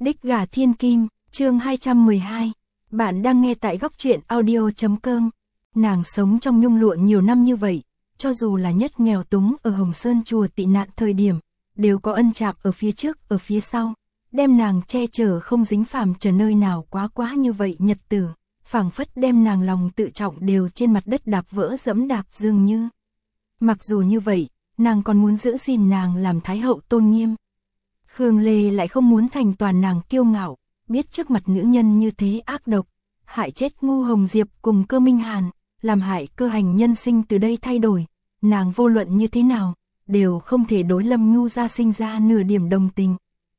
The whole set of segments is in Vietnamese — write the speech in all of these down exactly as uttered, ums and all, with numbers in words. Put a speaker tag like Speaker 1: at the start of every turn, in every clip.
Speaker 1: Đích gà thiên kim, chương hai trăm mười hai. Bạn đang nghe tại góc truyện audio chấm com. Nàng sống trong nhung lụa nhiều năm như vậy, cho dù là nhất nghèo túng ở Hồng Sơn chùa tị nạn thời điểm, đều có ân chạm ở phía trước, ở phía sau, đem nàng che chở không dính phàm trở nơi nào quá quá như vậy nhật tử, phảng phất đem nàng lòng tự trọng đều trên mặt đất đạp vỡ dẫm đạp dường như. Mặc dù như vậy, nàng còn muốn giữ gìn nàng làm thái hậu tôn nghiêm. Khương Lê lại không muốn thành toàn nàng kiêu ngạo, biết trước mặt nữ nhân như thế ác độc, hại chết Ngu Hồng Diệp cùng Cơ Minh Hàn, làm hại Cơ Hành nhân sinh từ đây thay đổi, nàng vô luận như thế nào, đều không thể đối Lâm Nhu gia sinh ra nửa điểm đồng tình.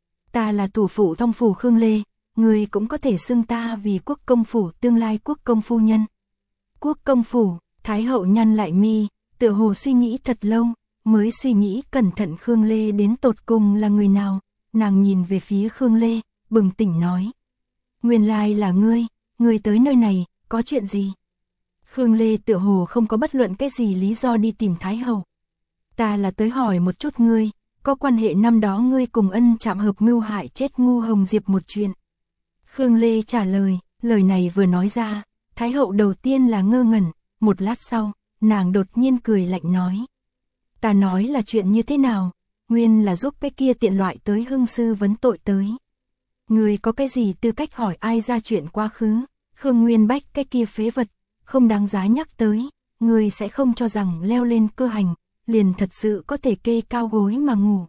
Speaker 1: Ta là thủ phủ Thông phủ Khương Lê, người cũng có thể xưng ta vì quốc công phủ tương lai quốc công phu nhân. Quốc công phủ, Thái hậu nhăn lại mi, tựa hồ suy nghĩ thật lâu, mới suy nghĩ cẩn thận Khương Lê đến tột cùng là người nào, nàng nhìn về phía Khương Lê, bừng tỉnh nói. Nguyên lai là ngươi, ngươi tới nơi này, có chuyện gì? Khương Lê tựa hồ không có bất luận cái gì lý do đi tìm Thái hậu. Ta là tới hỏi một chút ngươi, có quan hệ năm đó ngươi cùng ân chạm hợp mưu hại chết Ngu Hồng Diệp một chuyện. Khương Lê trả lời, lời này vừa nói ra, Thái hậu đầu tiên là ngơ ngẩn, một lát sau, nàng đột nhiên cười lạnh nói. Ta nói là chuyện như thế nào, nguyên là giúp cái kia tiện loại tới hưng sư vấn tội tới. Người có cái gì tư cách hỏi ai ra chuyện quá khứ, Khương Nguyên Bách cái kia phế vật, không đáng giá nhắc tới, người sẽ không cho rằng leo lên Cơ Hành, liền thật sự có thể kê cao gối mà ngủ.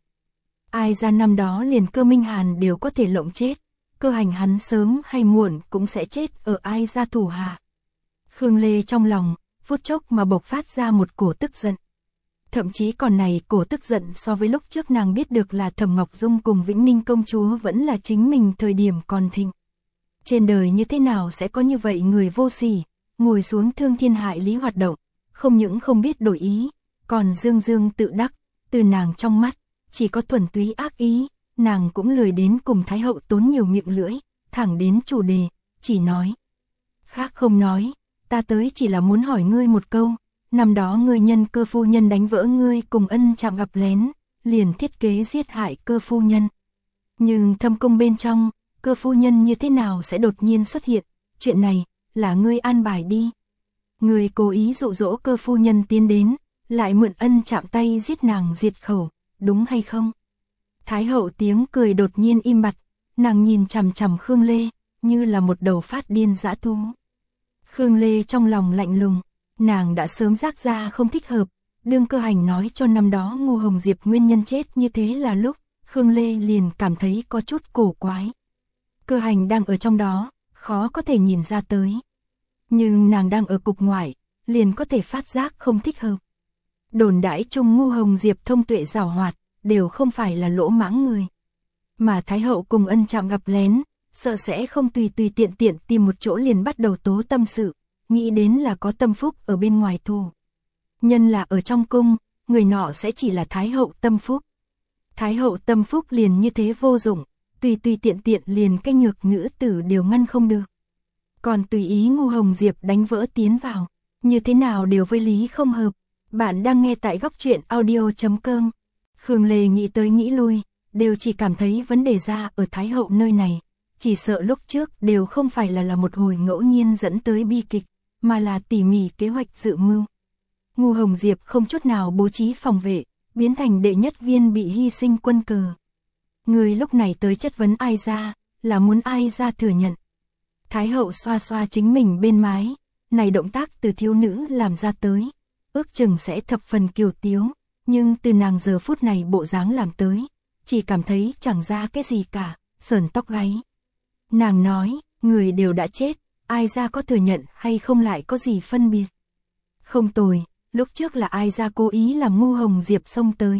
Speaker 1: Ai ra năm đó liền Cơ Minh Hàn đều có thể lộng chết, Cơ Hành hắn sớm hay muộn cũng sẽ chết ở ai ra thủ hạ. Khương Lê trong lòng, phút chốc mà bộc phát ra một cổ tức giận. Thậm chí còn này cổ tức giận so với lúc trước nàng biết được là Thẩm Ngọc Dung cùng Vĩnh Ninh công chúa vẫn là chính mình thời điểm còn thịnh. Trên đời như thế nào sẽ có như vậy người vô sỉ, ngồi xuống thương thiên hại lý hoạt động, không những không biết đổi ý, còn dương dương tự đắc, từ nàng trong mắt, chỉ có thuần túy ác ý, nàng cũng lười đến cùng Thái hậu tốn nhiều miệng lưỡi, thẳng đến chủ đề, chỉ nói. Khác không nói, ta tới chỉ là muốn hỏi ngươi một câu. Năm đó ngươi nhân Cơ phu nhân đánh vỡ ngươi cùng ân chạm gặp lén, liền thiết kế giết hại Cơ phu nhân. Nhưng thâm cung bên trong, Cơ phu nhân như thế nào sẽ đột nhiên xuất hiện, chuyện này, là ngươi an bài đi. Ngươi cố ý dụ dỗ Cơ phu nhân tiến đến, lại mượn ân chạm tay giết nàng diệt khẩu, đúng hay không? Thái hậu tiếng cười đột nhiên im bặt, nàng nhìn chằm chằm Khương Lê, như là một đầu phát điên dã thú. Khương Lê trong lòng lạnh lùng. Nàng đã sớm giác ra không thích hợp, đương Cơ Hành nói cho năm đó Ngu Hồng Diệp nguyên nhân chết như thế là lúc, Khương Lê liền cảm thấy có chút cổ quái. Cơ Hành đang ở trong đó, khó có thể nhìn ra tới. Nhưng nàng đang ở cục ngoại, liền có thể phát giác không thích hợp. Đồn đãi chung Ngu Hồng Diệp thông tuệ giảo hoạt, đều không phải là lỗ mãng người. Mà Thái hậu cùng ân chạm gặp lén, sợ sẽ không tùy tùy tiện tiện tìm một chỗ liền bắt đầu tố tâm sự. Nghĩ đến là có tâm phúc ở bên ngoài thù. Nhân là ở trong cung, người nọ sẽ chỉ là Thái hậu tâm phúc. Thái hậu tâm phúc liền như thế vô dụng, tùy tùy tiện tiện liền cái nhược nữ tử đều ngăn không được. Còn tùy ý Ngu Hồng Diệp đánh vỡ tiến vào, như thế nào đều với lý không hợp. Bạn đang nghe tại góc truyện audio chấm com. Khương Lê nghĩ tới nghĩ lui, đều chỉ cảm thấy vấn đề ra ở Thái hậu nơi này. Chỉ sợ lúc trước đều không phải là là một hồi ngẫu nhiên dẫn tới bi kịch, mà là tỉ mỉ kế hoạch dự mưu. Ngu Hồng Diệp không chút nào bố trí phòng vệ, biến thành đệ nhất viên bị hy sinh quân cờ. Người lúc này tới chất vấn ai ra, là muốn ai ra thừa nhận. Thái hậu xoa xoa chính mình bên mái, này động tác từ thiếu nữ làm ra tới, ước chừng sẽ thập phần kiều tiếu, nhưng từ nàng giờ phút này bộ dáng làm tới, chỉ cảm thấy chẳng ra cái gì cả, sờn tóc gáy. Nàng nói, người đều đã chết, ai ra có thừa nhận hay không lại có gì phân biệt. Không tồi, lúc trước là ai ra cố ý làm Ngu Hồng Diệp xông tới.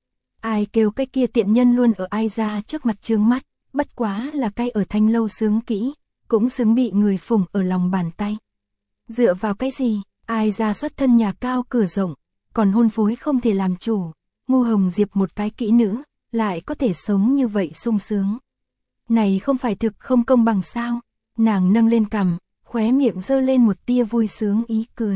Speaker 1: Ai kêu cái kia tiện nhân luôn ở ai ra trước mặt trướng mắt, bất quá là cay ở thanh lâu sướng kỹ, cũng xứng bị người phụng ở lòng bàn tay. Dựa vào cái gì, ai ra xuất thân nhà cao cửa rộng, còn hôn phối không thể làm chủ, Ngu Hồng Diệp một cái kỹ nữ, lại có thể sống như vậy sung sướng. Này không phải thực không công bằng sao? Nàng nâng lên cằm, khóe miệng giơ lên một tia vui sướng ý cười.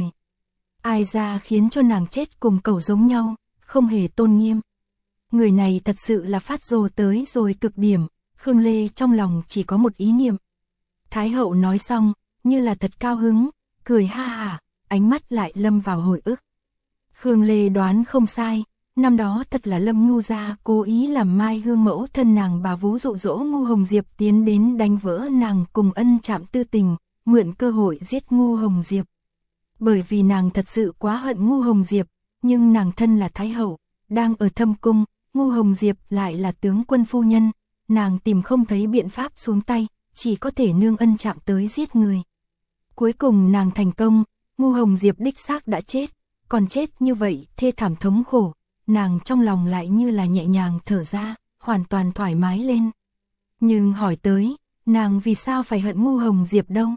Speaker 1: Ai ra khiến cho nàng chết cùng cẩu giống nhau, không hề tôn nghiêm. Người này thật sự là phát rồ tới rồi cực điểm, Khương Lê trong lòng chỉ có một ý niệm. Thái hậu nói xong, như là thật cao hứng, cười ha hả, ánh mắt lại lâm vào hồi ức. Khương Lê đoán không sai, năm đó thật là Lâm Nhu gia cố ý làm Mai Hương mẫu thân nàng bà vú dụ dỗ Ngu Hồng Diệp tiến đến đánh vỡ nàng cùng Ân Trạm tư tình, mượn cơ hội giết Ngu Hồng Diệp. Bởi vì nàng thật sự quá hận Ngu Hồng Diệp, nhưng nàng thân là Thái hậu, đang ở thâm cung, Ngu Hồng Diệp lại là tướng quân phu nhân, nàng tìm không thấy biện pháp xuống tay, chỉ có thể nương Ân Trạm tới giết người. Cuối cùng nàng thành công, Ngu Hồng Diệp đích xác đã chết, còn chết như vậy thê thảm thống khổ, nàng trong lòng lại như là nhẹ nhàng thở ra, hoàn toàn thoải mái lên. Nhưng hỏi tới, nàng vì sao phải hận Ngu Hồng Diệp đâu?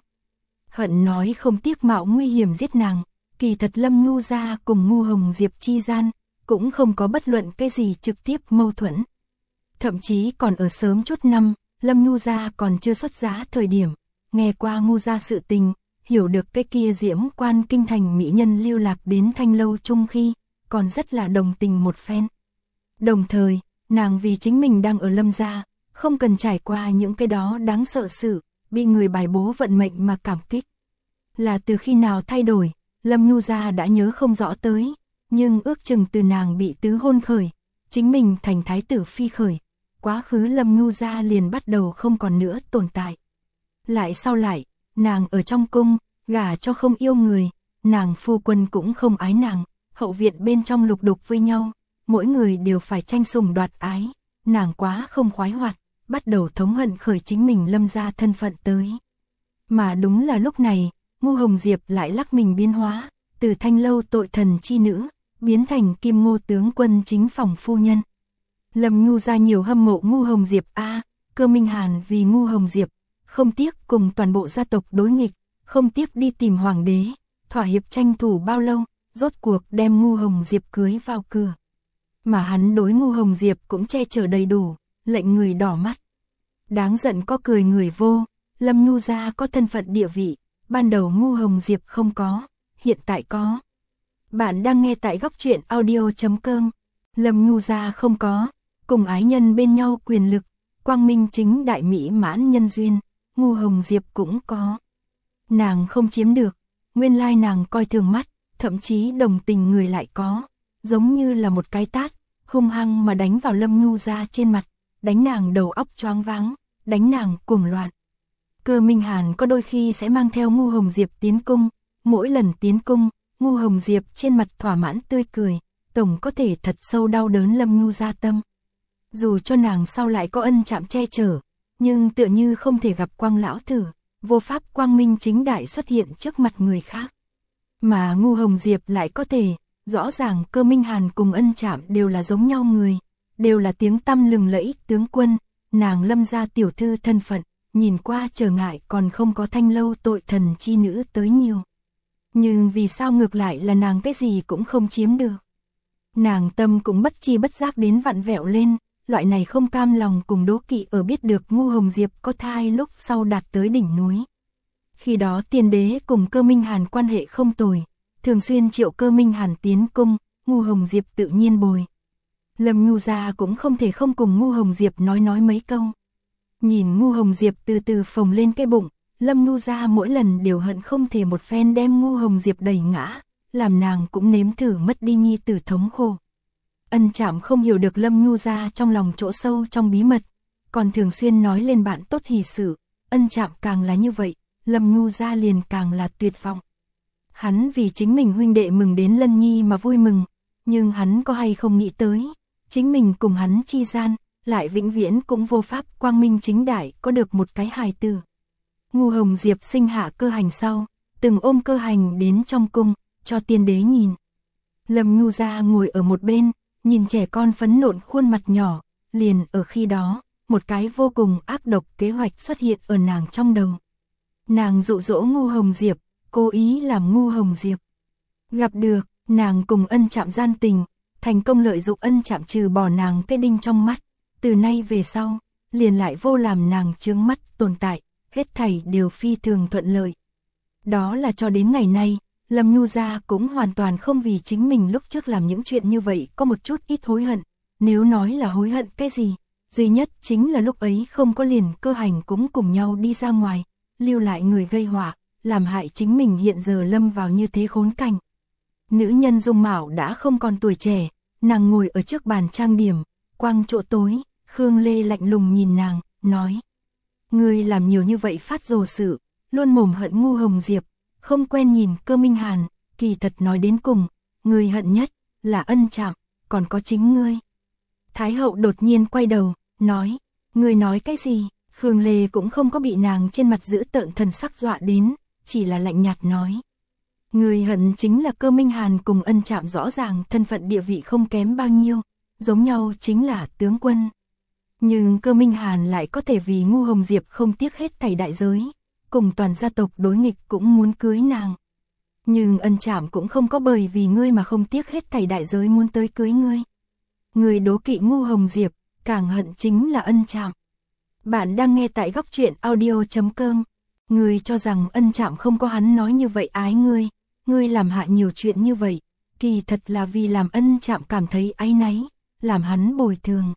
Speaker 1: Hận nói không tiếc mạo nguy hiểm giết nàng, kỳ thật Lâm Nhu gia cùng Ngu Hồng Diệp chi gian, cũng không có bất luận cái gì trực tiếp mâu thuẫn. Thậm chí còn ở sớm chút năm, Lâm Nhu gia còn chưa xuất giá thời điểm, nghe qua Ngu gia sự tình, hiểu được cái kia diễm quan kinh thành mỹ nhân lưu lạc đến Thanh Lâu chung khi, còn rất là đồng tình một phen. Đồng thời, nàng vì chính mình đang ở Lâm gia, không cần trải qua những cái đó đáng sợ sự, bị người bài bố vận mệnh mà cảm kích. Là từ khi nào thay đổi, Lâm Nhu gia đã nhớ không rõ tới, nhưng ước chừng từ nàng bị tứ hôn khởi, chính mình thành thái tử phi khởi, quá khứ Lâm Nhu gia liền bắt đầu không còn nữa tồn tại. Lại sau lại, nàng ở trong cung, gả cho không yêu người, nàng phu quân cũng không ái nàng, hậu viện bên trong lục đục với nhau, mỗi người đều phải tranh sủng đoạt ái, nàng quá không khoái hoạt, bắt đầu thống hận khởi chính mình Lâm gia thân phận tới. Mà đúng là lúc này, Ngu Hồng Diệp lại lắc mình biến hóa, từ Thanh Lâu tội thần chi nữ, biến thành Kim Ngô tướng quân chính phòng phu nhân. Lâm Nhu gia nhiều hâm mộ Ngu Hồng Diệp a, Cơ Minh Hàn vì Ngu Hồng Diệp, không tiếc cùng toàn bộ gia tộc đối nghịch, không tiếc đi tìm hoàng đế, thỏa hiệp tranh thủ bao lâu, rốt cuộc đem Ngu Hồng Diệp cưới vào cửa. Mà hắn đối Ngu Hồng Diệp cũng che chở đầy đủ, lệnh người đỏ mắt. Đáng giận có cười người vô, Lâm Nhu gia có thân phận địa vị, ban đầu Ngu Hồng Diệp không có, hiện tại có. Bạn đang nghe tại góc truyện audio chấm com. Lâm Nhu gia không có, cùng ái nhân bên nhau quyền lực, quang minh chính đại mỹ mãn nhân duyên, Ngu Hồng Diệp cũng có. Nàng không chiếm được, nguyên lai nàng coi thường mắt, thậm chí đồng tình người lại có, giống như là một cái tát, hung hăng mà đánh vào Lâm Nhu gia trên mặt, đánh nàng đầu óc choáng váng, đánh nàng cuồng loạn. Cơ Minh Hàn có đôi khi sẽ mang theo Ngu Hồng Diệp tiến cung, mỗi lần tiến cung, Ngu Hồng Diệp trên mặt thỏa mãn tươi cười, tổng có thể thật sâu đau đớn Lâm Nhu gia tâm. Dù cho nàng sau lại có Ân Trạm che chở, nhưng tựa như không thể gặp Quang lão thử, vô pháp quang minh chính đại xuất hiện trước mặt người khác. Mà Ngu Hồng Diệp lại có thể, rõ ràng Cơ Minh Hàn cùng Ân Trạm đều là giống nhau người, đều là tiếng tăm lừng lẫy tướng quân, nàng Lâm gia tiểu thư thân phận, nhìn qua trở ngại còn không có Thanh Lâu tội thần chi nữ tới nhiều. Nhưng vì sao ngược lại là nàng cái gì cũng không chiếm được. Nàng tâm cũng bất chi bất giác đến vặn vẹo lên, loại này không cam lòng cùng đố kỵ ở biết được Ngu Hồng Diệp có thai lúc sau đạt tới đỉnh núi. Khi đó tiên đế cùng Cơ Minh Hàn quan hệ không tồi, thường xuyên triệu Cơ Minh Hàn tiến cung, Ngu Hồng Diệp tự nhiên bồi. Lâm Nhu gia cũng không thể không cùng Ngu Hồng Diệp nói nói mấy câu. Nhìn Ngu Hồng Diệp từ từ phồng lên cái bụng, Lâm Nhu gia mỗi lần đều hận không thể một phen đem Ngu Hồng Diệp đẩy ngã, làm nàng cũng nếm thử mất đi nhi tử thống khổ. Ân Trạm không hiểu được Lâm Nhu gia trong lòng chỗ sâu trong bí mật, còn thường xuyên nói lên bạn tốt hỷ sự, Ân Trạm càng là như vậy, Lâm Nhu gia liền càng là tuyệt vọng. Hắn vì chính mình huynh đệ mừng đến Lân Nhi mà vui mừng, nhưng hắn có hay không nghĩ tới, chính mình cùng hắn chi gian, lại vĩnh viễn cũng vô pháp quang minh chính đại có được một cái hài tử. Ngu Hồng Diệp sinh hạ Cơ Hành sau, từng ôm Cơ Hành đến trong cung, cho tiên đế nhìn. Lâm Nhu gia ngồi ở một bên, nhìn trẻ con phấn nộn khuôn mặt nhỏ, liền ở khi đó, một cái vô cùng ác độc kế hoạch xuất hiện ở nàng trong đầu. Nàng dụ dỗ Ngu Hồng Diệp, cố ý làm Ngu Hồng Diệp gặp được, nàng cùng Ân Trạm gian tình, thành công lợi dụng Ân Trạm trừ bỏ nàng cái đinh trong mắt, từ nay về sau, liền lại vô làm nàng chướng mắt tồn tại, hết thảy đều phi thường thuận lợi. Đó là cho đến ngày nay, Lâm Nhu gia cũng hoàn toàn không vì chính mình lúc trước làm những chuyện như vậy có một chút ít hối hận, nếu nói là hối hận cái gì, duy nhất chính là lúc ấy không có liền Cơ Hành cũng cùng nhau đi ra ngoài, lưu lại người gây họa, làm hại chính mình hiện giờ lâm vào như thế khốn cảnh. Nữ nhân dung mạo đã không còn tuổi trẻ, nàng ngồi ở trước bàn trang điểm, quang chỗ tối, Khương Lê lạnh lùng nhìn nàng, nói. Ngươi làm nhiều như vậy phát rồ sự, luôn mồm hận Ngu Hồng Diệp, không quen nhìn Cơ Minh Hàn, kỳ thật nói đến cùng, ngươi hận nhất là Ân Trạm, còn có chính ngươi. Thái hậu đột nhiên quay đầu, nói, ngươi nói cái gì? Khương Lê cũng không có bị nàng trên mặt giữ tợn thần sắc dọa đến, chỉ là lạnh nhạt nói. Ngươi hận chính là Cơ Minh Hàn cùng Ân Trạm rõ ràng thân phận địa vị không kém bao nhiêu, giống nhau chính là tướng quân. Nhưng Cơ Minh Hàn lại có thể vì Ngu Hồng Diệp không tiếc hết thảy đại giới, cùng toàn gia tộc đối nghịch cũng muốn cưới nàng. Nhưng Ân Trạm cũng không có bởi vì ngươi mà không tiếc hết thảy đại giới muốn tới cưới ngươi. Ngươi đố kỵ Ngu Hồng Diệp, càng hận chính là Ân Trạm. Bạn đang nghe tại góc truyện audio chấm com. Ngươi cho rằng Ân Trạm không có hắn nói như vậy ái ngươi, ngươi làm hạ nhiều chuyện như vậy, kỳ thật là vì làm Ân Trạm cảm thấy áy náy, làm hắn bồi thường.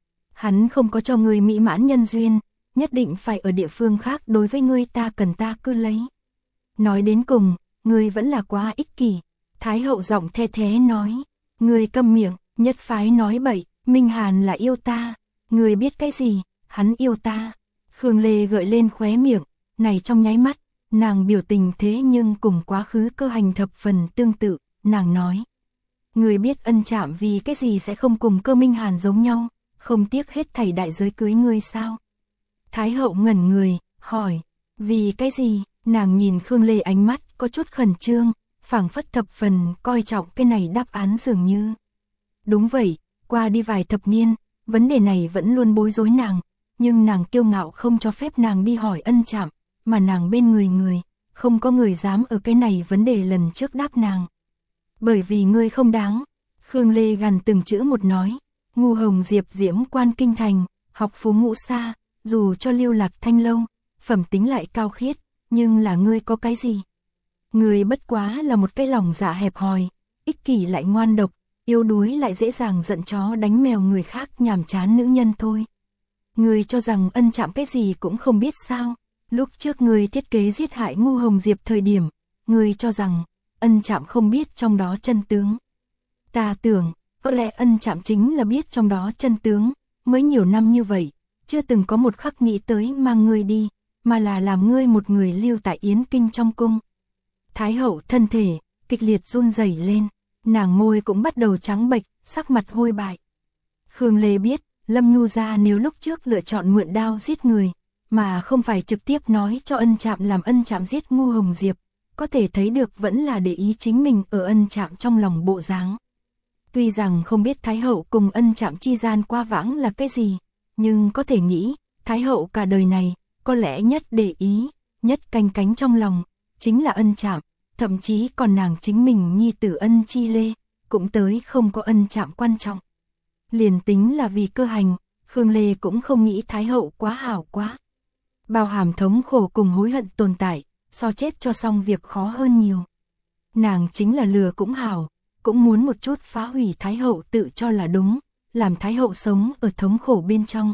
Speaker 1: Hắn không có cho ngươi mỹ mãn nhân duyên, nhất định phải ở địa phương khác đối với ngươi ta cần ta cứ lấy. Nói đến cùng, ngươi vẫn là quá ích kỷ. Thái hậu giọng the thế nói, ngươi câm miệng, nhất phái nói bậy, Minh Hàn là yêu ta, ngươi biết cái gì, hắn yêu ta. Khương Lê gợi lên khóe miệng, này trong nháy mắt, nàng biểu tình thế nhưng cùng quá khứ Cơ Hành thập phần tương tự, nàng nói. Ngươi biết Ân Trạm vì cái gì sẽ không cùng Cơ Minh Hàn giống nhau, không tiếc hết thảy đại giới cưới ngươi sao? Thái hậu ngẩn người, hỏi, vì cái gì? Nàng nhìn Khương Lê ánh mắt có chút khẩn trương, phảng phất thập phần coi trọng cái này đáp án dường như. Đúng vậy, qua đi vài thập niên, vấn đề này vẫn luôn bối rối nàng, nhưng nàng kiêu ngạo không cho phép nàng đi hỏi Ân Trạm, mà nàng bên người người, không có người dám ở cái này vấn đề lần trước đáp nàng. Bởi vì ngươi không đáng, Khương Lê gằn từng chữ một nói, Ngu Hồng Diệp diễm quan kinh thành, học phú ngũ xa, dù cho lưu lạc thanh lâu, phẩm tính lại cao khiết, nhưng là ngươi có cái gì? Ngươi bất quá là một cái lòng dạ hẹp hòi, ích kỷ lại ngoan độc, yếu đuối lại dễ dàng giận chó đánh mèo người khác nhàm chán nữ nhân thôi. Ngươi cho rằng Ân Trạm cái gì cũng không biết sao? Lúc trước ngươi thiết kế giết hại Ngu Hồng Diệp thời điểm, ngươi cho rằng Ân Trạm không biết trong đó chân tướng. Ta tưởng, có lẽ Ân Trạm chính là biết trong đó chân tướng, mới nhiều năm như vậy, chưa từng có một khắc nghĩ tới mang ngươi đi, mà là làm ngươi một người lưu tại Yến Kinh trong cung. Thái hậu thân thể, kịch liệt run rẩy lên, nàng môi cũng bắt đầu trắng bệch, sắc mặt hôi bại. Khương Lê biết, Lâm Nhu gia nếu lúc trước lựa chọn mượn đao giết người, mà không phải trực tiếp nói cho Ân Trạm làm Ân Trạm giết Ngu Hồng Diệp, có thể thấy được vẫn là để ý chính mình ở Ân Trạm trong lòng bộ dáng. Tuy rằng không biết Thái hậu cùng Ân Trạm chi gian qua vãng là cái gì, nhưng có thể nghĩ, Thái hậu cả đời này, có lẽ nhất để ý, nhất canh cánh trong lòng, chính là Ân Trạm, thậm chí còn nàng chính mình nhi tử Ân Chi Lê, cũng tới không có Ân Trạm quan trọng. Liền tính là vì Cơ Hành, Khương Lê cũng không nghĩ Thái hậu quá hảo quá. Bao hàm thống khổ cùng hối hận tồn tại, so chết cho xong việc khó hơn nhiều. Nàng chính là lừa cũng hảo, cũng muốn một chút phá hủy Thái hậu tự cho là đúng, làm Thái hậu sống ở thống khổ bên trong.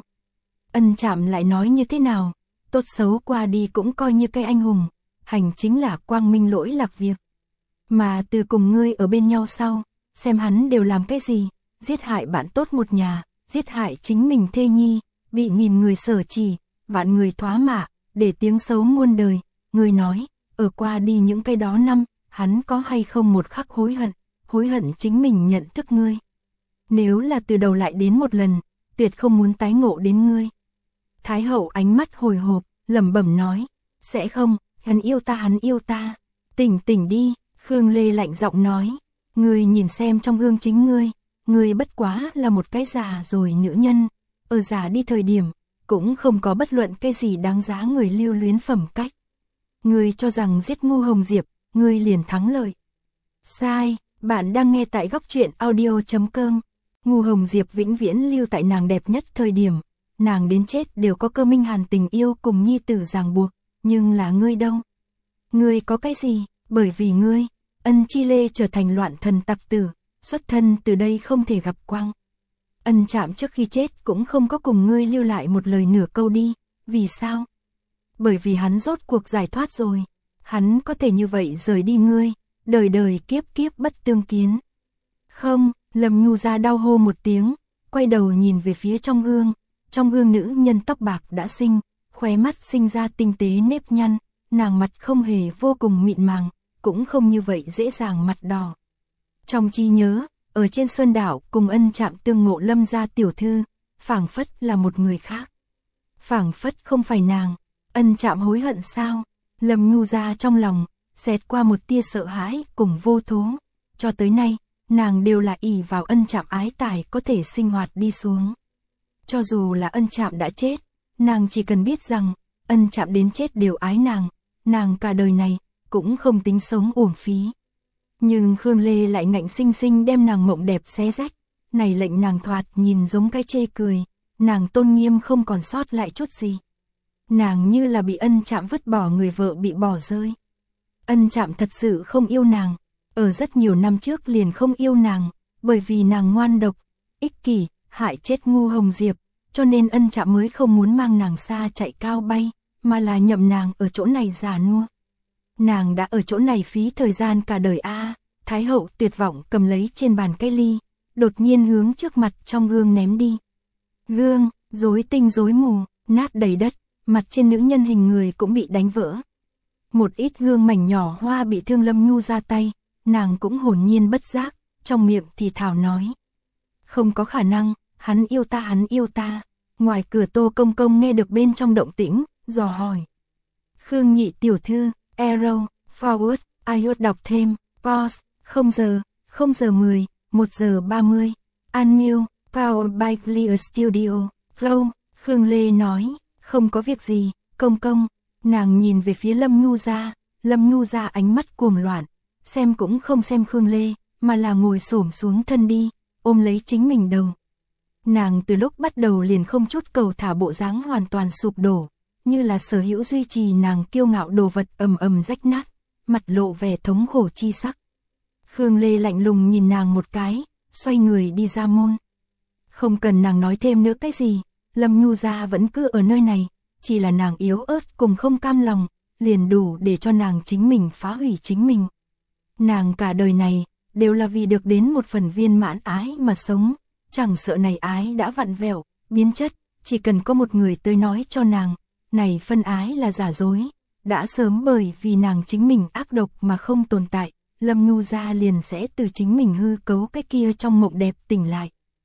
Speaker 1: Ân Trạm lại nói như thế nào, tốt xấu qua đi cũng coi như cây anh hùng, hành chính là quang minh lỗi lạc việc. Mà từ cùng ngươi ở bên nhau sau, xem hắn đều làm cái gì, giết hại bạn tốt một nhà, giết hại chính mình thê nhi, bị nghìn người sở chỉ, vạn người thoá mạ, để tiếng xấu muôn đời. Ngươi nói, ở qua đi những cái đó năm, hắn có hay không một khắc hối hận, hối hận chính mình nhận thức ngươi. Nếu là từ đầu lại đến một lần, tuyệt không muốn tái ngộ đến ngươi. Thái hậu ánh mắt hồi hộp, lẩm bẩm nói, sẽ không, hắn yêu ta hắn yêu ta. Tỉnh tỉnh đi, Khương Lê lạnh giọng nói, ngươi nhìn xem trong gương chính ngươi, ngươi bất quá là một cái già rồi nữ nhân, ở già đi thời điểm, cũng không có bất luận cái gì đáng giá người lưu luyến phẩm cách. Ngươi cho rằng giết Ngu Hồng Diệp, ngươi liền thắng lợi. Sai, bạn đang nghe tại góc truyện audio chấm com. Ngu Hồng Diệp vĩnh viễn lưu tại nàng đẹp nhất thời điểm, nàng đến chết đều có Cơ Minh Hàn tình yêu cùng nhi tử ràng buộc, nhưng là ngươi đâu? Ngươi có cái gì? Bởi vì ngươi, Ân Chi Lê trở thành loạn thần tặc tử, xuất thân từ đây không thể gặp quang. Ân Trạm trước khi chết cũng không có cùng ngươi lưu lại một lời nửa câu đi, vì sao? Bởi vì hắn rốt cuộc giải thoát rồi, hắn có thể như vậy rời đi ngươi, đời đời kiếp kiếp bất tương kiến. Không, Lâm Nhu Gia đau hô một tiếng, quay đầu nhìn về phía trong gương, trong gương nữ nhân tóc bạc đã sinh, khóe mắt sinh ra tinh tế nếp nhăn, nàng mặt không hề vô cùng mịn màng, cũng không như vậy dễ dàng mặt đỏ. Trong trí nhớ, ở trên sơn đảo cùng Ân Trạm tương ngộ Lâm gia tiểu thư, phảng phất là một người khác. Phảng phất không phải nàng, Ân Trạm hối hận sao? Lâm Nhu Gia trong lòng, xẹt qua một tia sợ hãi cùng vô thố, cho tới nay, nàng đều là ỷ vào Ân Trạm ái tài có thể sinh hoạt đi xuống. Cho dù là Ân Trạm đã chết, nàng chỉ cần biết rằng, Ân Trạm đến chết đều ái nàng, nàng cả đời này, cũng không tính sống uổng phí. Nhưng Khương Lê lại ngạnh sinh sinh đem nàng mộng đẹp xé rách, này lệnh nàng thoạt nhìn giống cái chê cười, nàng tôn nghiêm không còn sót lại chút gì. Nàng như là bị Ân Trạm vứt bỏ người vợ bị bỏ rơi. Ân Trạm thật sự không yêu nàng, ở rất nhiều năm trước liền không yêu nàng, bởi vì nàng ngoan độc, ích kỷ, hại chết Ngu Hồng Diệp, cho nên Ân Trạm mới không muốn mang nàng xa chạy cao bay, mà là nhậm nàng ở chỗ này già nua. Nàng đã ở chỗ này phí thời gian cả đời a. À, Thái hậu tuyệt vọng cầm lấy trên bàn cái ly, đột nhiên hướng trước mặt trong gương ném đi. Gương, rối tinh rối mù, nát đầy đất, mặt trên nữ nhân hình người cũng bị đánh vỡ. Một ít gương mảnh nhỏ hoa bị thương Lâm Nhu ra tay, nàng cũng hồn nhiên bất giác, trong miệng thì thào nói. Không có khả năng, hắn yêu ta hắn yêu ta. Ngoài cửa Tô Công Công nghe được bên trong động tĩnh, dò hỏi. Khương Nhị tiểu thư, Arrow, Forward, iốt đọc thêm, pause, không giờ, không giờ mười, một giờ ba mươi, Unmute, Power by Clear Studio, Flow, Khương Lê nói, không có việc gì, Công Công, nàng nhìn về phía Lâm Nhu Gia, Lâm Nhu Gia ánh mắt cuồng loạn, xem cũng không xem Khương Lê, mà là ngồi xổm xuống thân đi, ôm lấy chính mình đầu. Nàng từ lúc bắt đầu liền không chút cầu thả bộ dáng hoàn toàn sụp đổ, như là sở hữu duy trì nàng kiêu ngạo đồ vật ầm ầm rách nát, mặt lộ vẻ thống khổ chi sắc. Khương Lê lạnh lùng nhìn nàng một cái, xoay người đi ra môn. Không cần nàng nói thêm nữa cái gì, Lâm Nhu Gia vẫn cứ ở nơi này, chỉ là nàng yếu ớt cùng không cam lòng, liền đủ để cho nàng chính mình phá hủy chính mình. Nàng cả đời này, đều là vì được đến một phần viên mãn ái mà sống, chẳng sợ này ái đã vặn vẹo, biến chất, chỉ cần có một người tới nói cho nàng, này phân ái là giả dối, đã sớm bởi vì nàng chính mình ác độc mà không tồn tại, Lâm Nhu Gia liền sẽ từ chính mình hư cấu cái kia trong mộng đẹp tỉnh lại.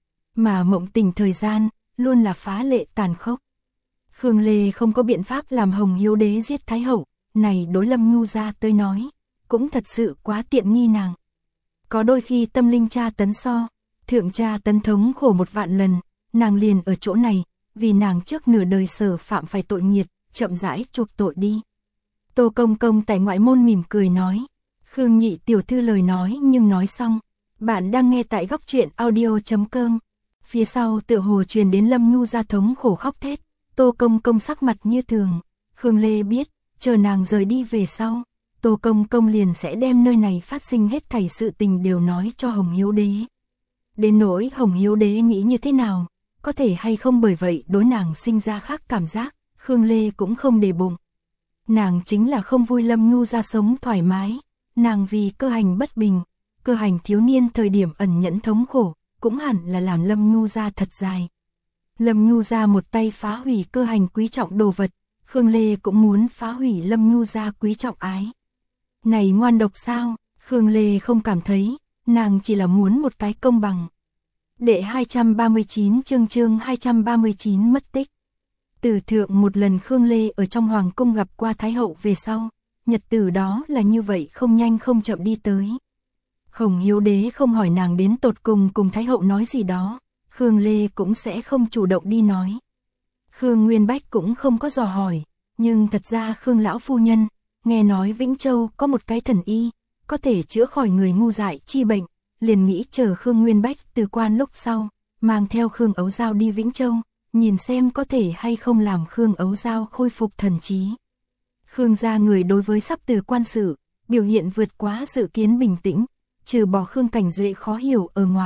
Speaker 1: Mà mộng tỉnh thời gian, luôn là phá lệ tàn khốc. Khương Lê không có biện pháp làm Hồng Hiếu Đế giết Thái Hậu, này đối Lâm Nhu Gia tới nói, cũng thật sự quá tiện nghi nàng. Có đôi khi tâm linh tra tấn so, thượng tra tấn thống khổ một vạn lần, nàng liền ở chỗ này, vì nàng trước nửa đời sở phạm phải tội nghiệt, chậm rãi chuộc tội đi. Tô Công Công tại ngoại môn mỉm cười nói, Khương Nhị tiểu thư lời nói nhưng nói xong, bạn đang nghe tại góc truyện audio chấm com. Phía sau tựa hồ truyền đến Lâm Nhu Gia thống khổ khóc thét, Tô Công Công sắc mặt như thường, Khương Lê biết, chờ nàng rời đi về sau, Tô Công Công liền sẽ đem nơi này phát sinh hết thảy sự tình đều nói cho Hồng Hiếu Đế. Đến nỗi Hồng Hiếu Đế nghĩ như thế nào, có thể hay không bởi vậy đối nàng sinh ra khác cảm giác, Khương Lê cũng không để bụng. Nàng chính là không vui Lâm Nhu Gia sống thoải mái, nàng vì cơ hành bất bình, cơ hành thiếu niên thời điểm ẩn nhẫn thống khổ, cũng hẳn là làm Lâm Nhu Gia thật dài. Lâm Nhu Gia một tay phá hủy cơ hành quý trọng đồ vật, Khương Lê cũng muốn phá hủy Lâm Nhu Gia quý trọng ái. Này ngoan độc sao, Khương Lê không cảm thấy, nàng chỉ là muốn một cái công bằng. Đệ hai trăm ba mươi chín chương chương hai trăm ba mươi chín mất tích. Từ thượng một lần Khương Lê ở trong hoàng cung gặp qua Thái Hậu về sau, nhật tử đó là như vậy không nhanh không chậm đi tới. Hồng Hiếu Đế không hỏi nàng đến tột cùng cùng Thái Hậu nói gì đó, Khương Lê cũng sẽ không chủ động đi nói. Khương Nguyên Bách cũng không có dò hỏi, nhưng thật ra Khương lão phu nhân, nghe nói Vĩnh Châu có một cái thần y, có thể chữa khỏi người ngu dại chi bệnh, liền nghĩ chờ Khương Nguyên Bách từ quan lúc sau, mang theo Khương Ấu Giao đi Vĩnh Châu, nhìn xem có thể hay không làm Khương Ấu Giao khôi phục thần trí. Khương gia người đối với sắp từ quan sự, biểu hiện vượt quá dự kiến bình tĩnh, trừ bỏ Khương Cảnh Duệ khó hiểu ở ngoài,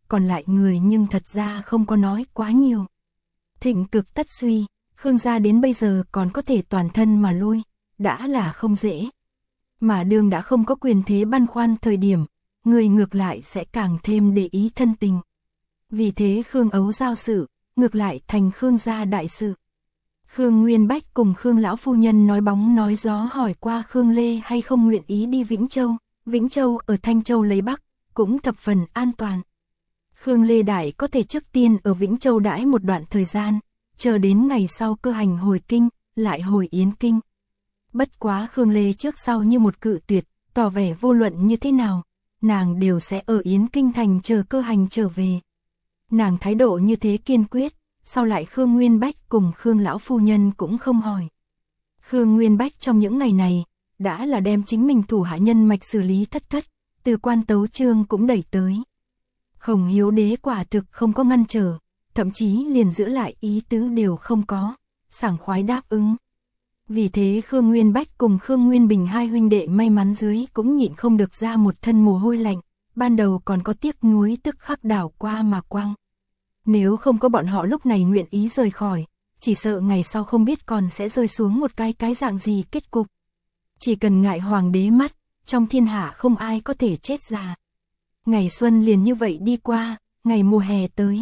Speaker 1: còn lại người nhưng thật ra không có nói quá nhiều. Thịnh cực tất suy, Khương gia đến bây giờ còn có thể toàn thân mà lui, đã là không dễ. Mà đương đã không có quyền thế băn khoăn thời điểm, người ngược lại sẽ càng thêm để ý thân tình. Vì thế Khương Ấu giao sự, ngược lại thành Khương gia đại sự. Khương Nguyên Bách cùng Khương lão phu nhân nói bóng nói gió hỏi qua Khương Lê hay không nguyện ý đi Vĩnh Châu, Vĩnh Châu ở Thanh Châu lấy Bắc, cũng thập phần an toàn. Khương Lê Đại có thể trước tiên ở Vĩnh Châu đãi một đoạn thời gian, chờ đến ngày sau Cơ Hành hồi kinh, lại hồi Yến kinh. Bất quá Khương Lê trước sau như một cự tuyệt, tỏ vẻ vô luận như thế nào, nàng đều sẽ ở Yến kinh thành chờ Cơ Hành trở về. Nàng thái độ như thế kiên quyết, sau lại Khương Nguyên Bách cùng Khương lão phu nhân cũng không hỏi. Khương Nguyên Bách trong những ngày này, đã là đem chính mình thủ hạ nhân mạch xử lý thất thất, từ quan tấu trương cũng đẩy tới. Hồng Hiếu Đế quả thực không có ngăn trở, thậm chí liền giữ lại ý tứ đều không có, sảng khoái đáp ứng. Vì thế Khương Nguyên Bách cùng Khương Nguyên Bình hai huynh đệ may mắn dưới cũng nhịn không được ra một thân mồ hôi lạnh, ban đầu còn có tiếc nuối tức khắc đảo qua mà quăng. Nếu không có bọn họ lúc này nguyện ý rời khỏi, chỉ sợ ngày sau không biết còn sẽ rơi xuống một cái cái dạng gì kết cục. Chỉ cần ngại hoàng đế mắt, trong thiên hạ không ai có thể chết già. Ngày xuân liền như vậy đi qua, ngày mùa hè tới.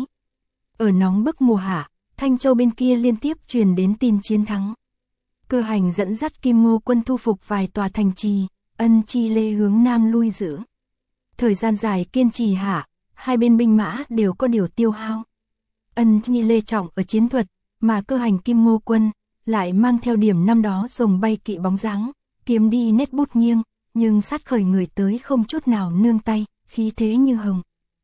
Speaker 1: Ở nóng bức mùa hạ, Thanh Châu bên kia liên tiếp truyền đến tin chiến thắng. Cơ Hành dẫn dắt Kim Ngô quân thu phục vài tòa thành trì, Ân Chi Lê hướng nam lui giữ. Thời gian dài kiên trì hạ, hai bên binh mã đều có điều tiêu hao. Ân Chi Lê trọng ở chiến thuật, mà Cơ Hành Kim Ngô quân lại mang theo điểm năm đó rồng bay kỵ bóng dáng, kiếm đi nét bút nghiêng, nhưng sát khởi người tới không chút nào nương tay, khí thế như hồng.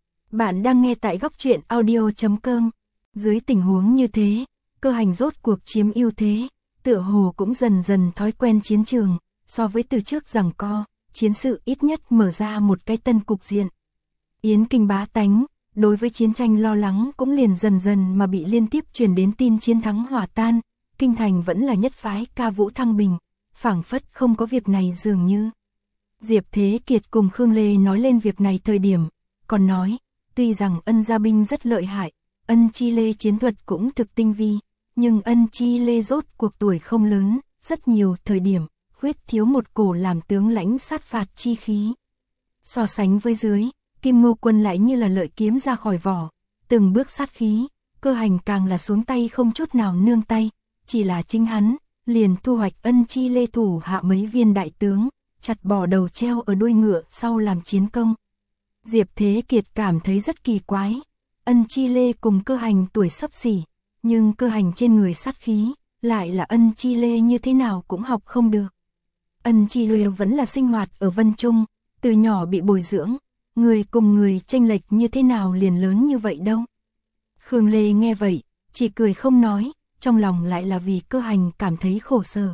Speaker 1: Bạn đang nghe tại góc truyện audio chấm com. Dưới tình huống như thế, Cơ Hành rốt cuộc chiếm ưu thế, tựa hồ cũng dần dần thói quen chiến trường, so với từ trước giằng co, chiến sự ít nhất mở ra một cái tân cục diện. Yến kinh bá tánh, đối với chiến tranh lo lắng cũng liền dần dần mà bị liên tiếp truyền đến tin chiến thắng hòa tan, kinh thành vẫn là nhất phái ca vũ thăng bình, phảng phất không có việc này dường như. Diệp Thế Kiệt cùng Khương Lê nói lên việc này thời điểm, còn nói, tuy rằng Ân gia binh rất lợi hại, Ân Chi Lê chiến thuật cũng thực tinh vi, nhưng Ân Chi Lê rốt cuộc tuổi không lớn, rất nhiều thời điểm, khuyết thiếu một cổ làm tướng lãnh sát phạt chi khí. So sánh với dưới, Kim Ngô quân lại như là lợi kiếm ra khỏi vỏ, từng bước sát khí, Cơ Hành càng là xuống tay không chút nào nương tay, chỉ là chính hắn, liền thu hoạch Ân Chi Lê thủ hạ mấy viên đại tướng, chặt bỏ đầu treo ở đuôi ngựa sau làm chiến công. Diệp Thế Kiệt cảm thấy rất kỳ quái, Ân Chi Lê cùng Cơ Hành tuổi xấp xỉ, nhưng Cơ Hành trên người sát khí, lại là Ân Chi Lê như thế nào cũng học không được. Ân Chi Lê vẫn là sinh hoạt ở Vân Trung, từ nhỏ bị bồi dưỡng, người cùng người chênh lệch như thế nào liền lớn như vậy đâu. Khương Lê nghe vậy, chỉ cười không nói, trong lòng lại là vì Cơ Hành cảm thấy khổ sở.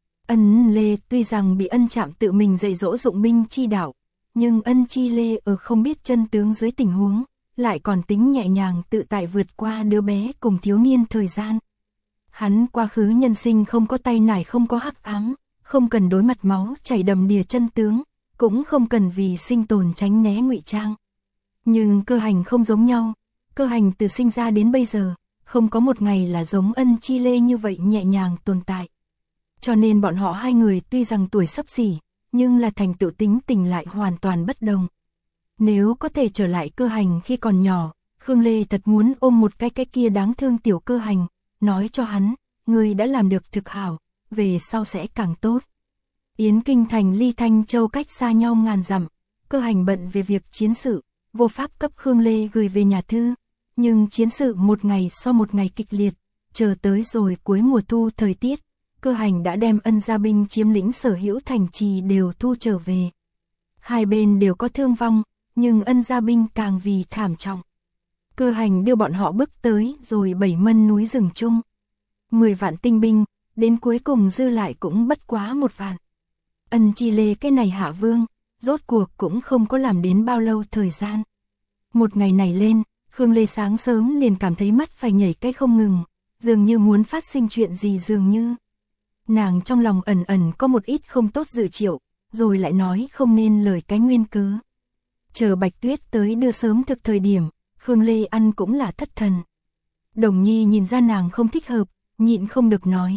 Speaker 1: Ân Lê tuy rằng bị Ân Trạm tự mình dạy dỗ dụng binh chi đạo, nhưng Ân Chi Lê ở không biết chân tướng dưới tình huống, lại còn tính nhẹ nhàng tự tại vượt qua đứa bé cùng thiếu niên thời gian. Hắn quá khứ nhân sinh không có tay nải không có hắc ám, không cần đối mặt máu chảy đầm đìa chân tướng, cũng không cần vì sinh tồn tránh né ngụy trang. Nhưng Cơ Hành không giống nhau, Cơ Hành từ sinh ra đến bây giờ, không có một ngày là giống Ân Chi Lê như vậy nhẹ nhàng tồn tại. Cho nên bọn họ hai người tuy rằng tuổi xấp xỉ, nhưng là thành tựu tính tình lại hoàn toàn bất đồng. Nếu có thể trở lại Cơ Hành khi còn nhỏ, Khương Lê thật muốn ôm một cái cái kia đáng thương tiểu Cơ Hành, nói cho hắn, ngươi đã làm được thực hảo, về sau sẽ càng tốt. Yến kinh thành ly Thanh Châu cách xa nhau ngàn dặm, Cơ Hành bận về việc chiến sự, vô pháp cấp Khương Lê gửi về nhà thư, nhưng chiến sự một ngày so một ngày kịch liệt, chờ tới rồi cuối mùa thu thời tiết, Cơ Hành đã đem Ân gia binh chiếm lĩnh sở hữu thành trì đều thu trở về. Hai bên đều có thương vong, nhưng Ân gia binh càng vì thảm trọng. Cơ Hành đưa bọn họ bước tới rồi bảy mân núi rừng chung. Mười vạn tinh binh, đến cuối cùng dư lại cũng bất quá một vạn. Ân Chi Lê cái này hạ vương, rốt cuộc cũng không có làm đến bao lâu thời gian. Một ngày này lên, Khương Lê sáng sớm liền cảm thấy mắt phải nhảy cái không ngừng, dường như muốn phát sinh chuyện gì dường như. Nàng trong lòng ẩn ẩn có một ít không tốt dự triệu, rồi lại nói không nên lời cái nguyên cớ. Chờ Bạch Tuyết tới đưa sớm thực thời điểm, Khương Lê ăn cũng là thất thần. Đồng Nhi nhìn ra nàng không thích hợp, nhịn không được nói.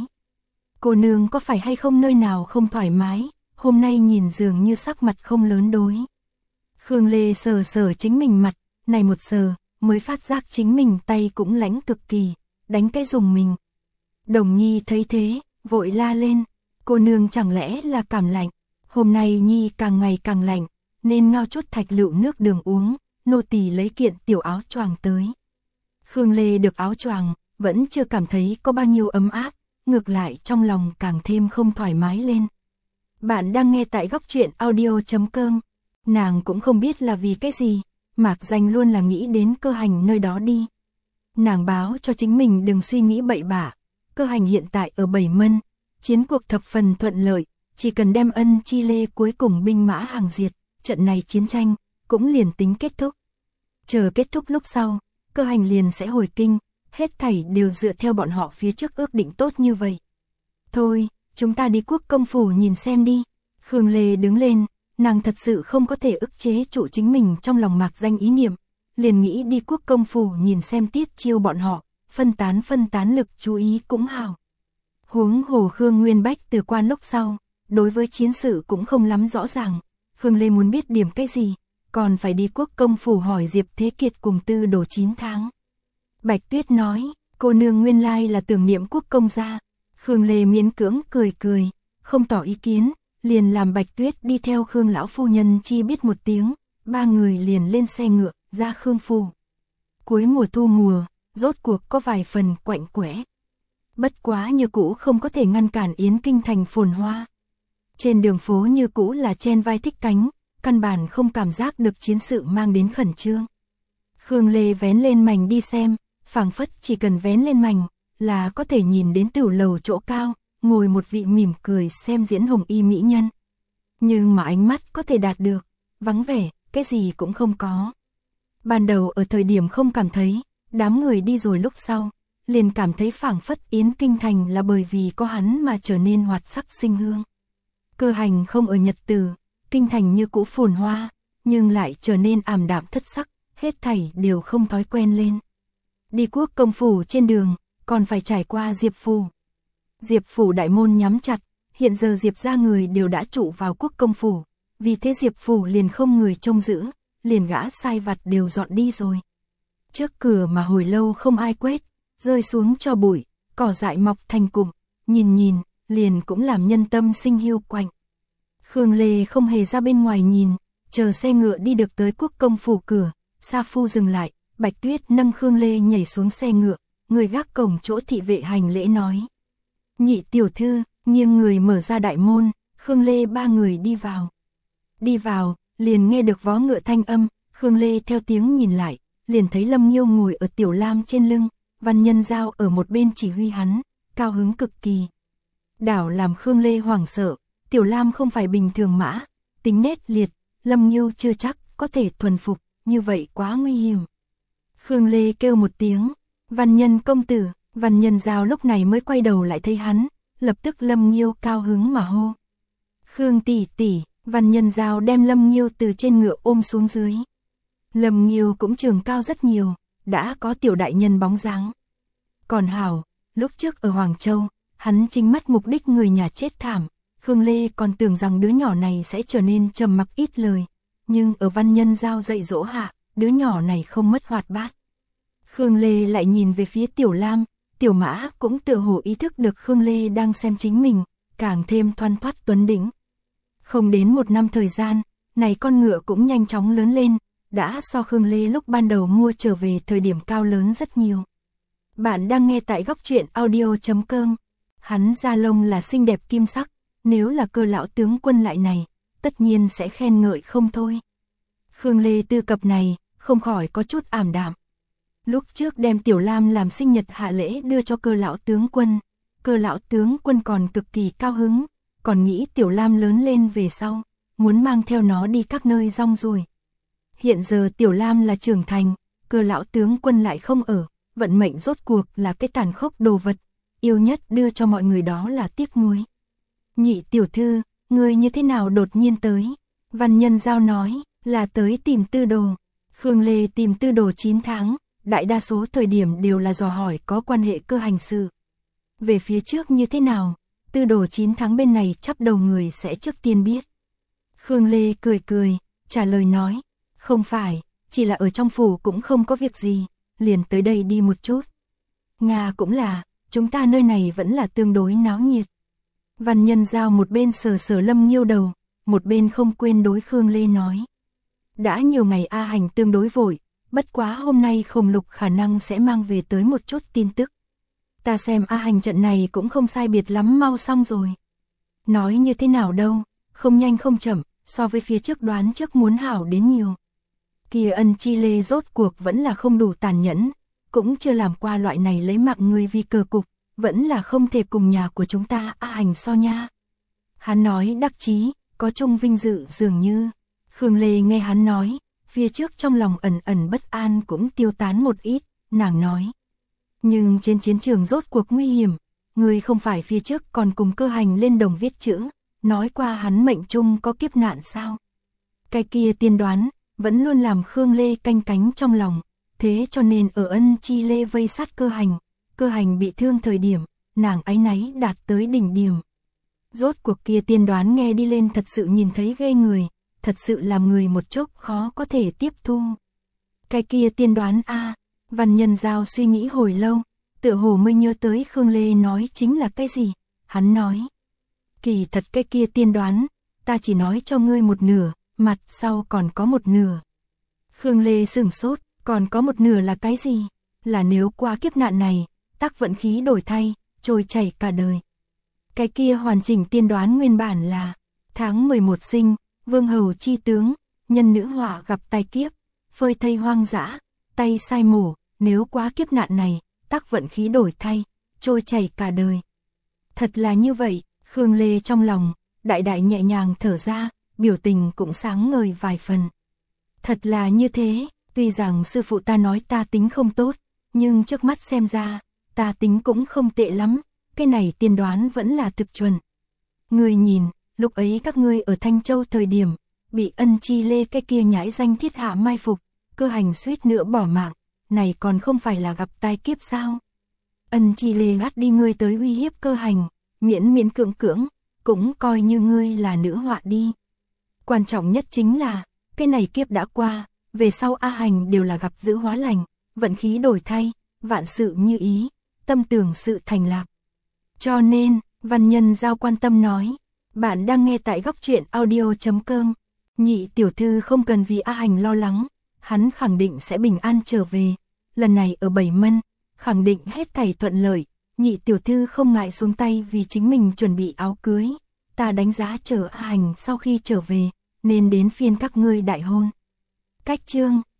Speaker 1: Cô nương có phải hay không nơi nào không thoải mái, hôm nay nhìn dường như sắc mặt không lớn đối. Khương Lê sờ sờ chính mình mặt, này một sờ, mới phát giác chính mình tay cũng lãnh cực kỳ, đánh cái dùng mình. Đồng Nhi thấy thế, vội la lên, cô nương chẳng lẽ là cảm lạnh, hôm nay Nhi càng ngày càng lạnh, nên ngao chút thạch lựu nước đường uống, nô tỳ lấy kiện tiểu áo choàng tới. Khương Lê được áo choàng, vẫn chưa cảm thấy có bao nhiêu ấm áp, ngược lại trong lòng càng thêm không thoải mái lên. Bạn đang nghe tại góc truyện audio chấm com, nàng cũng không biết là vì cái gì, mạc danh luôn là nghĩ đến Cơ Hành nơi đó đi. Nàng báo cho chính mình đừng suy nghĩ bậy bạ, Cơ Hành hiện tại ở Bảy Mân, chiến cuộc thập phần thuận lợi, chỉ cần đem Ân Chi Lê cuối cùng binh mã hàng diệt, trận này chiến tranh cũng liền tính kết thúc. Chờ kết thúc lúc sau, Cơ Hành liền sẽ hồi kinh, hết thảy đều dựa theo bọn họ phía trước ước định tốt như vậy. Thôi, chúng ta đi Quốc công phủ nhìn xem đi. Khương Lê đứng lên, nàng thật sự không có thể ức chế trụ chính mình trong lòng mạc danh ý niệm, liền nghĩ đi Quốc công phủ nhìn xem Tiết Chiêu bọn họ, phân tán phân tán lực chú ý cũng hảo. Huống hồ Khương Nguyên Bách từ quan lúc sau, đối với chiến sự cũng không lắm rõ ràng, Khương Lê muốn biết điểm cái gì, còn phải đi Quốc công phủ hỏi Diệp Thế Kiệt cùng Tư Đồ chín tháng. Bạch Tuyết nói, cô nương nguyên lai là tưởng niệm Quốc công gia. Khương Lê miễn cưỡng cười cười, không tỏ ý kiến, liền làm Bạch Tuyết đi theo Khương lão phu nhân chi biết một tiếng, ba người liền lên xe ngựa, ra Khương phủ. Cuối mùa thu mùa, rốt cuộc có vài phần quạnh quẽ. Bất quá như cũ không có thể ngăn cản Yến Kinh thành phồn hoa. Trên đường phố như cũ là chen vai thích cánh, căn bản không cảm giác được chiến sự mang đến khẩn trương. Khương Lê vén lên mành đi xem, phảng phất chỉ cần vén lên mành là có thể nhìn đến tửu lầu chỗ cao, ngồi một vị mỉm cười xem diễn hồng y mỹ nhân. Nhưng mà ánh mắt có thể đạt được, vắng vẻ, cái gì cũng không có. Ban đầu ở thời điểm không cảm thấy, đám người đi rồi lúc sau, liền cảm thấy phảng phất Yến Kinh thành là bởi vì có hắn mà trở nên hoạt sắc sinh hương. Cơ Hành không ở nhật tử, Kinh thành như cũ phồn hoa, nhưng lại trở nên ảm đạm thất sắc, hết thảy đều không thói quen lên. Đi Quốc công phủ trên đường, còn phải trải qua Diệp phủ. Diệp phủ đại môn nhắm chặt, hiện giờ Diệp gia người đều đã trụ vào Quốc công phủ, vì thế Diệp phủ liền không người trông giữ, liền gã sai vặt đều dọn đi rồi. Trước cửa mà hồi lâu không ai quét, rơi xuống cho bụi, cỏ dại mọc thành cụm, nhìn nhìn, liền cũng làm nhân tâm sinh hiu quạnh. Khương Lê không hề ra bên ngoài nhìn, chờ xe ngựa đi được tới Quốc công phủ cửa, Sa Phu dừng lại, Bạch Tuyết nâng Khương Lê nhảy xuống xe ngựa, người gác cổng chỗ thị vệ hành lễ nói. Nhị tiểu thư, nghiêng người mở ra đại môn, Khương Lê ba người đi vào. Đi vào, liền nghe được vó ngựa thanh âm, Khương Lê theo tiếng nhìn lại, liền thấy Lâm Nghiêu ngồi ở Tiểu Lam trên lưng, Văn Nhân Giao ở một bên chỉ huy hắn, cao hứng cực kỳ. Đảo làm Khương Lê hoảng sợ, Tiểu Lam không phải bình thường mã, tính nết liệt, Lâm Nghiêu chưa chắc có thể thuần phục, như vậy quá nguy hiểm. Khương Lê kêu một tiếng, Văn Nhân công tử, Văn Nhân Giao lúc này mới quay đầu lại thấy hắn, lập tức Lâm Nghiêu cao hứng mà hô. Khương tỷ tỷ, Văn Nhân Giao đem Lâm Nghiêu từ trên ngựa ôm xuống dưới. Lâm Nghiêu cũng trường cao rất nhiều, đã có tiểu đại nhân bóng dáng. Còn hảo, lúc trước ở Hoàng Châu, hắn chính mắt mục đích người nhà chết thảm, Khương Lê còn tưởng rằng đứa nhỏ này sẽ trở nên trầm mặc ít lời, nhưng ở Văn Nhân Giao dạy dỗ hạ, đứa nhỏ này không mất hoạt bát. Khương Lê lại nhìn về phía Tiểu Lam, Tiểu Mã cũng tựa hồ ý thức được Khương Lê đang xem chính mình, càng thêm thoăn thoắt tuấn đỉnh. Không đến một năm thời gian, này con ngựa cũng nhanh chóng lớn lên, đã so Khương Lê lúc ban đầu mua trở về thời điểm cao lớn rất nhiều. Bạn đang nghe tại góc truyện audio chấm com. Hắn da lông là xinh đẹp kim sắc, nếu là Cơ lão tướng quân lại này, tất nhiên sẽ khen ngợi không thôi. Khương Lê tư cập này, không khỏi có chút ảm đạm. Lúc trước đem Tiểu Lam làm sinh nhật hạ lễ đưa cho Cơ lão tướng quân, Cơ lão tướng quân còn cực kỳ cao hứng, còn nghĩ Tiểu Lam lớn lên về sau, muốn mang theo nó đi các nơi rong ruổi. Hiện giờ Tiểu Lam là trưởng thành, Cơ lão tướng quân lại không ở, vận mệnh rốt cuộc là cái tàn khốc đồ vật, yêu nhất đưa cho mọi người đó là tiếc nuối. Nhị tiểu thư, ngươi như thế nào đột nhiên tới? Văn Nhân Giao nói, là tới tìm Tư Đồ. Khương Lê tìm Tư Đồ chín tháng, đại đa số thời điểm đều là dò hỏi có quan hệ cơ hành sự. Về phía trước như thế nào, Tư Đồ chín tháng bên này chắp đầu người sẽ trước tiên biết. Khương Lê cười cười, trả lời nói, không phải, chỉ là ở trong phủ cũng không có việc gì, liền tới đây đi một chút. Nga cũng là, chúng ta nơi này vẫn là tương đối náo nhiệt. Văn Nhân Giao một bên sờ sờ Lâm Nghiêu đầu, một bên không quên đối Khương Lê nói. Đã nhiều ngày A Hành tương đối vội, bất quá hôm nay Khổng Lục khả năng sẽ mang về tới một chút tin tức. Ta xem A Hành trận này cũng không sai biệt lắm mau xong rồi. Nói như thế nào đâu, không nhanh không chậm, so với phía trước đoán trước muốn hảo đến nhiều. Kia Ân Chi Lê rốt cuộc vẫn là không đủ tàn nhẫn, cũng chưa làm qua loại này lấy mạng người vì cờ cục, vẫn là không thể cùng nhà của chúng ta A Hành so nha. Hắn nói đắc chí, có chung vinh dự dường như. Khương Lê nghe hắn nói, phía trước trong lòng ẩn ẩn bất an cũng tiêu tán một ít, nàng nói. Nhưng trên chiến trường rốt cuộc nguy hiểm, người không phải phía trước còn cùng Cơ Hành lên đồng viết chữ, nói qua hắn mệnh chung có kiếp nạn sao. Cái kia tiên đoán, vẫn luôn làm Khương Lê canh cánh trong lòng, thế cho nên ở Ân Chi Lê vây sát Cơ Hành, Cơ Hành bị thương thời điểm, nàng áy náy đạt tới đỉnh điểm. Rốt cuộc kia tiên đoán nghe đi lên thật sự nhìn thấy ghê người, thật sự làm người một chốc khó có thể tiếp thu. Cái kia tiên đoán a, Văn Nhân Giao suy nghĩ hồi lâu, tựa hồ mới nhớ tới Khương Lê nói chính là cái gì, hắn nói. Kỳ thật cái kia tiên đoán, ta chỉ nói cho ngươi một nửa, mặt sau còn có một nửa. Khương Lê sửng sốt, còn có một nửa là cái gì? Là nếu qua kiếp nạn này, tác vận khí đổi thay, trôi chảy cả đời. Cái kia hoàn chỉnh tiên đoán nguyên bản là tháng mười một sinh, vương hầu chi tướng, nhân nữ họa gặp tai kiếp, phơi thây hoang dã, tay sai mổ, nếu quá kiếp nạn này, tác vận khí đổi thay, trôi chảy cả đời. Thật là như vậy, Khương Lê trong lòng, đại đại nhẹ nhàng thở ra, biểu tình cũng sáng ngời vài phần. Thật là như thế, tuy rằng sư phụ ta nói ta tính không tốt, nhưng trước mắt xem ra, ta tính cũng không tệ lắm, cái này tiên đoán vẫn là thực chuẩn. Người nhìn, lúc ấy các ngươi ở Thanh Châu thời điểm, bị Ân Chi Lê cái kia nhãi danh thiết hạ mai phục, Cơ Hành suýt nữa bỏ mạng, này còn không phải là gặp tai kiếp sao? Ân Chi Lê gắt đi ngươi tới uy hiếp Cơ Hành, miễn miễn cưỡng cưỡng, cũng coi như ngươi là nữ họa đi. Quan trọng nhất chính là, cái này kiếp đã qua, về sau A Hành đều là gặp giữ hóa lành, vận khí đổi thay, vạn sự như ý, tâm tưởng sự thành lạc. Cho nên, Văn Nhân Giao quan tâm nói, bạn đang nghe tại góc truyện audio chấm com. Nhị tiểu thư không cần vì A Hành lo lắng, hắn khẳng định sẽ bình an trở về. Lần này ở Bảy Mân, khẳng định hết thảy thuận lợi, nhị tiểu thư không ngại xuống tay vì chính mình chuẩn bị áo cưới. Ta đánh giá chờ A Hành sau khi trở về, nên đến phiên các ngươi đại hôn. Cách chương